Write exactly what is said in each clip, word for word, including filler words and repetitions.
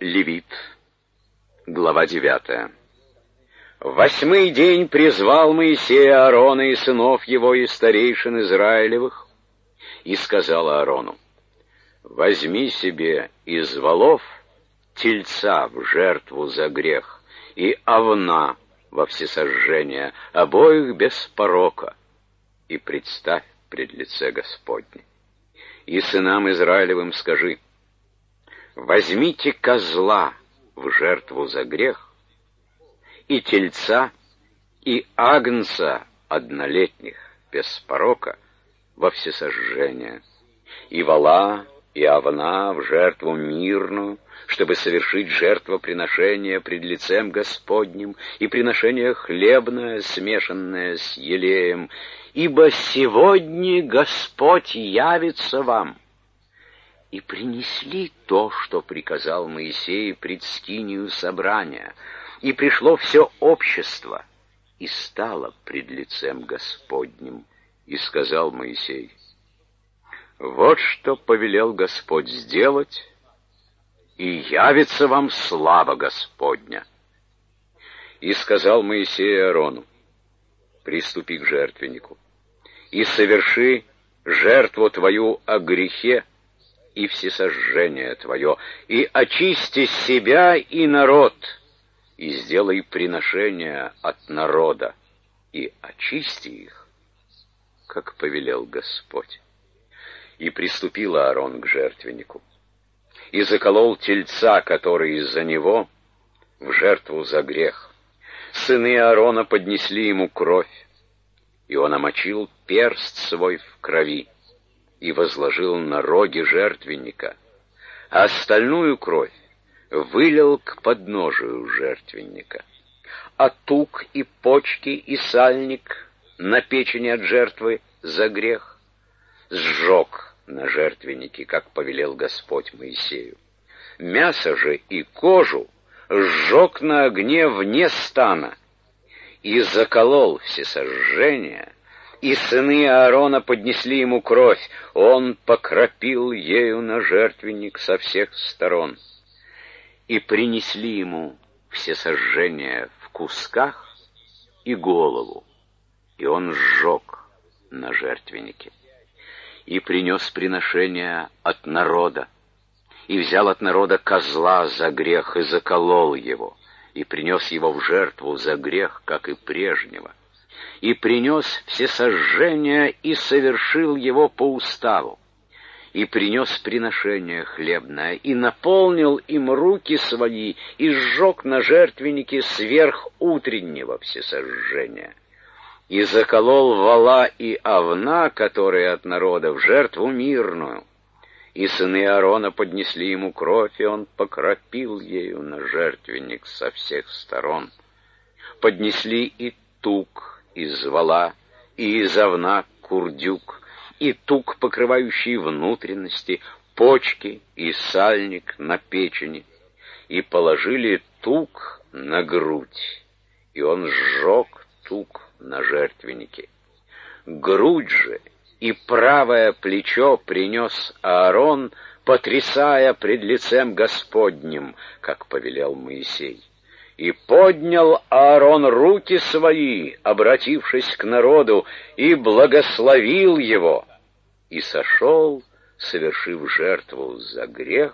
Левит, глава девятая. В восьмой день призвал Моисей Аарона и сынов его и старейшин Израилевых, и сказал Аарону: возьми себе из волов тельца в жертву за грех и овна во всесожжение, обоих без порока, и представь пред лице Господне. И сынам Израилевым скажи: возьмите козла в жертву за грех, и тельца, и агнца однолетних, без порока, во всесожжение, и вола, и овна в жертву мирную, чтобы совершить жертвоприношение пред лицем Господним, и приношение хлебное, смешанное с елеем, ибо сегодня Господь явится вам. И принесли то, что приказал Моисей пред скинию собрания, и пришло все общество, и стало пред лицем Господним. И сказал Моисей: вот что повелел Господь сделать, и явится вам слава Господня. И сказал Моисей Аарону: приступи к жертвеннику, и соверши жертву твою о грехе и всесожжение твое, и очисти себя и народ, и сделай приношение от народа, и очисти их, как повелел Господь. И приступил Аарон к жертвеннику, и заколол тельца, который из-за него, в жертву за грех. Сыны Аарона поднесли ему кровь, и он омочил перст свой в крови и возложил на роги жертвенника, а остальную кровь вылил к подножию жертвенника. А тук и почки и сальник на печени от жертвы за грех сжег на жертвеннике, как повелел Господь Моисею. Мясо же и кожу сжег на огне вне стана и заколол всесожжение, и сыны Аарона поднесли ему кровь, он покропил ею на жертвенник со всех сторон. И принесли ему всесожжение в кусках и голову, и он сжег на жертвеннике. И принес приношение от народа, и взял от народа козла за грех и заколол его, и принес его в жертву за грех, как и прежнего, и принес всесожжение и совершил его по уставу, и принес приношение хлебное, и наполнил им руки свои, и сжег на жертвеннике сверх утреннего всесожжения, и заколол вола и овна, которые от народа, в жертву мирную. И сыны Аарона поднесли ему кровь, и он покропил ею на жертвенник со всех сторон. Поднесли и тук из вола, и из овна курдюк, и тук, покрывающий внутренности, почки и сальник на печени, и положили тук на грудь, и он сжег тук на жертвеннике. Грудь же и правое плечо принес Аарон, потрясая пред лицем Господним, как повелел Моисей. И поднял Аарон руки свои, обратившись к народу, и благословил его, и сошел, совершив жертву за грех,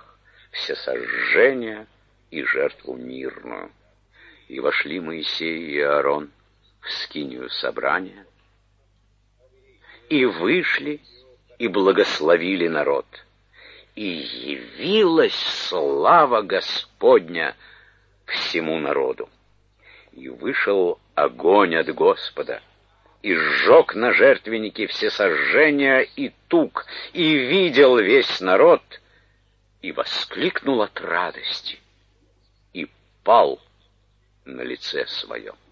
всесожжение и жертву мирную. И вошли Моисей и Аарон в скинию собрания, и вышли, и благословили народ. И явилась слава Господня всему народу. И вышел огонь от Господа, и сжег на жертвеннике всесожжения и тук, и видел весь народ, и воскликнул от радости, и пал на лице свое.